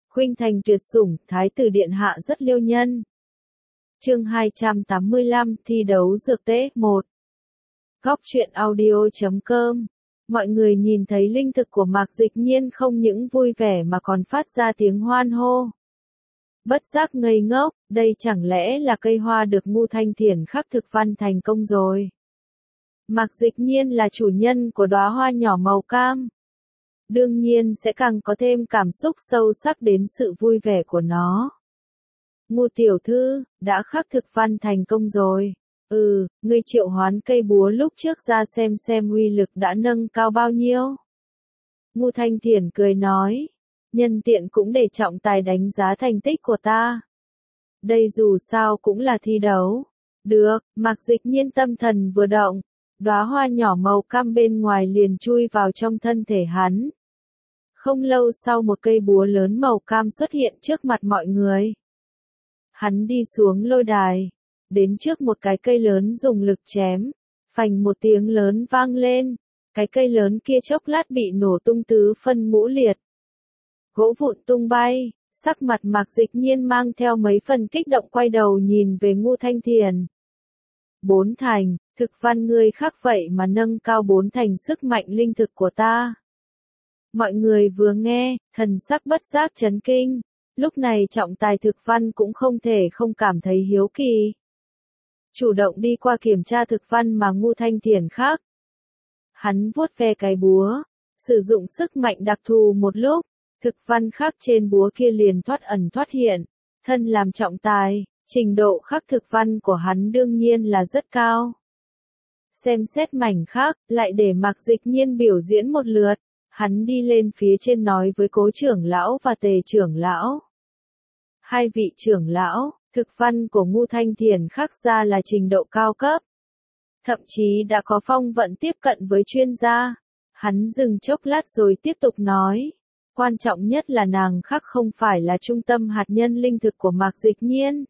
Khuynh Thành tuyệt sủng, Thái tử điện hạ rất liêu nhân. Chương 285, thi đấu dược tế 1. Góc truyện audio.com. Mọi người nhìn thấy linh thực của Mạc Dịch Nhiên không những vui vẻ mà còn phát ra tiếng hoan hô. Bất giác ngây ngốc, đây chẳng lẽ là cây hoa được Ngưu Thanh Thiển khắc thực văn thành công rồi. Mạc Dịch Nhiên là chủ nhân của đóa hoa nhỏ màu cam. Đương nhiên sẽ càng có thêm cảm xúc sâu sắc đến sự vui vẻ của nó. Ngưu tiểu thư, đã khắc thực văn thành công rồi. Ngươi triệu hoán cây búa lúc trước ra xem uy lực đã nâng cao bao nhiêu. Ngưu Thanh Thiển cười nói. Nhân tiện cũng để trọng tài đánh giá thành tích của ta. Đây dù sao cũng là thi đấu. Được, Mạc Dịch Nhiên tâm thần vừa động. Đóa hoa nhỏ màu cam bên ngoài liền chui vào trong thân thể hắn. Không lâu sau một cây búa lớn màu cam xuất hiện trước mặt mọi người. Hắn đi xuống lôi đài. Đến trước một cái cây lớn dùng lực chém. Phành một tiếng lớn vang lên. Cái cây lớn kia chốc lát bị nổ tung tứ phân ngũ liệt. Gỗ vụn tung bay. Sắc mặt Mạc Dịch Nhiên mang theo mấy phần kích động quay đầu nhìn về Ngưu Thanh Thiển. 4 thành, thực văn ngươi khắc vậy mà nâng cao 4 thành sức mạnh linh thực của ta. Mọi người vừa nghe, thần sắc bất giác chấn kinh. Lúc này trọng tài thực văn cũng không thể không cảm thấy hiếu kỳ. Chủ động đi qua kiểm tra thực văn mà Ngưu Thanh Thiển khắc. Hắn vuốt ve cái búa, sử dụng sức mạnh đặc thù một lúc, thực văn khắc trên búa kia liền thoát ẩn thoát hiện. Thân làm trọng tài, trình độ khắc thực văn của hắn đương nhiên là rất cao. Xem xét mảnh khắc, lại để Mạc Dịch Nhiên biểu diễn một lượt. Hắn đi lên phía trên nói với Cố trưởng lão và Tề trưởng lão. Hai vị trưởng lão, thực văn của Ngưu Thanh Thiển khắc ra là trình độ cao cấp. Thậm chí đã có phong vận tiếp cận với chuyên gia. Hắn dừng chốc lát rồi tiếp tục nói. Quan trọng nhất là nàng khắc không phải là trung tâm hạt nhân linh thực của Mạc Dịch Nhiên.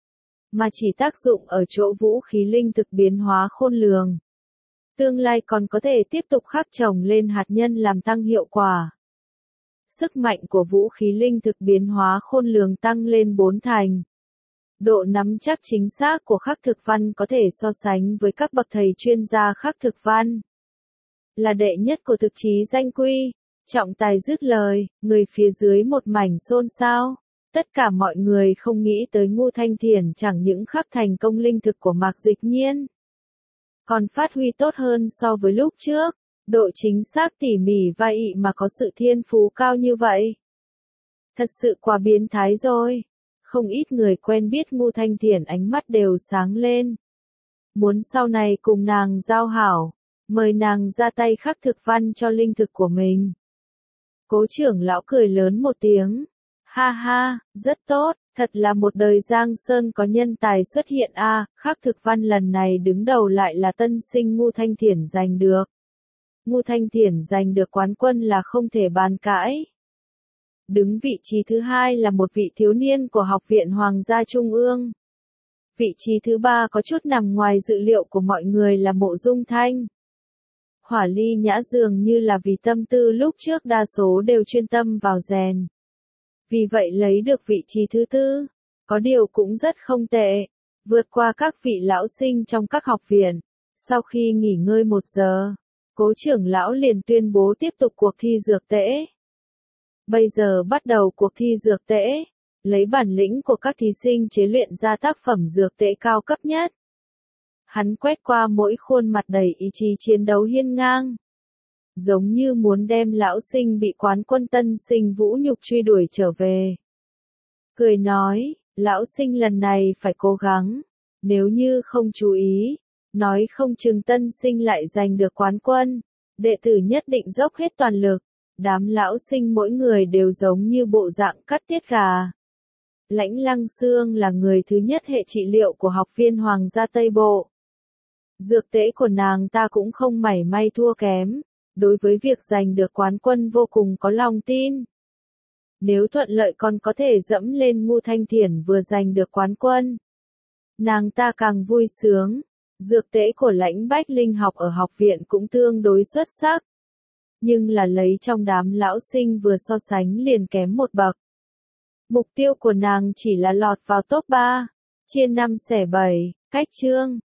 Mà chỉ tác dụng ở chỗ vũ khí linh thực biến hóa khôn lường. Tương lai còn có thể tiếp tục khắc trồng lên hạt nhân làm tăng hiệu quả. Sức mạnh của vũ khí linh thực biến hóa khôn lường tăng lên 4 thành. Độ nắm chắc chính xác của khắc thực văn có thể so sánh với các bậc thầy chuyên gia khắc thực văn. Là đệ nhất của thực chí danh quy. Trọng tài dứt lời, người phía dưới một mảnh xôn xao. Tất cả mọi người không nghĩ tới Ngưu Thanh Thiển chẳng những khắc thành công linh thực của Mạc Dịch Nhiên. Còn phát huy tốt hơn so với lúc trước, độ chính xác tỉ mỉ và ị mà có sự thiên phú cao như vậy. Thật sự quá biến thái rồi. Không ít người quen biết Ngưu Thanh Thiển ánh mắt đều sáng lên. Muốn sau này cùng nàng giao hảo, mời nàng ra tay khắc thực văn cho linh thực của mình. Cố trưởng lão cười lớn một tiếng. Ha ha, rất tốt, thật là một đời Giang Sơn có nhân tài xuất hiện a. Khắc thực văn lần này đứng đầu lại là tân sinh Ngưu Thanh Thiển giành được. Ngưu Thanh Thiển giành được quán quân là không thể bàn cãi. Đứng vị trí thứ hai là một vị thiếu niên của Học viện Hoàng gia Trung ương. Vị trí thứ ba có chút nằm ngoài dự liệu của mọi người là Mộ Dung Thanh. Hỏa Ly Nhã dường như là vì tâm tư lúc trước đa số đều chuyên tâm vào rèn. Vì vậy lấy được vị trí thứ tư, có điều cũng rất không tệ, vượt qua các vị lão sinh trong các học viện. Sau khi nghỉ ngơi 1 giờ, Cố trưởng lão liền tuyên bố tiếp tục cuộc thi dược tễ. Bây giờ bắt đầu cuộc thi dược tễ, lấy bản lĩnh của các thí sinh chế luyện ra tác phẩm dược tễ cao cấp nhất. Hắn quét qua mỗi khuôn mặt đầy ý chí chiến đấu hiên ngang. Giống như muốn đem lão sinh bị quán quân tân sinh vũ nhục truy đuổi trở về. Cười nói, lão sinh lần này phải cố gắng. Nếu như không chú ý, nói không chừng tân sinh lại giành được quán quân. Đệ tử nhất định dốc hết toàn lực. Đám lão sinh mỗi người đều giống như bộ dạng cắt tiết gà. Lãnh Lăng Xương là người thứ nhất hệ trị liệu của học viên Hoàng gia Tây Bộ. Dược tễ của nàng ta cũng không mảy may thua kém. Đối với việc giành được quán quân vô cùng có lòng tin. Nếu thuận lợi còn có thể dẫm lên Ngưu Thanh Thiển vừa giành được quán quân. Nàng ta càng vui sướng. Dược tễ của Lãnh Bách Linh học ở học viện cũng tương đối xuất sắc. Nhưng là lấy trong đám lão sinh vừa so sánh liền kém một bậc. Mục tiêu của nàng chỉ là lọt vào top 3, chia 5 xẻ 7, cách chương.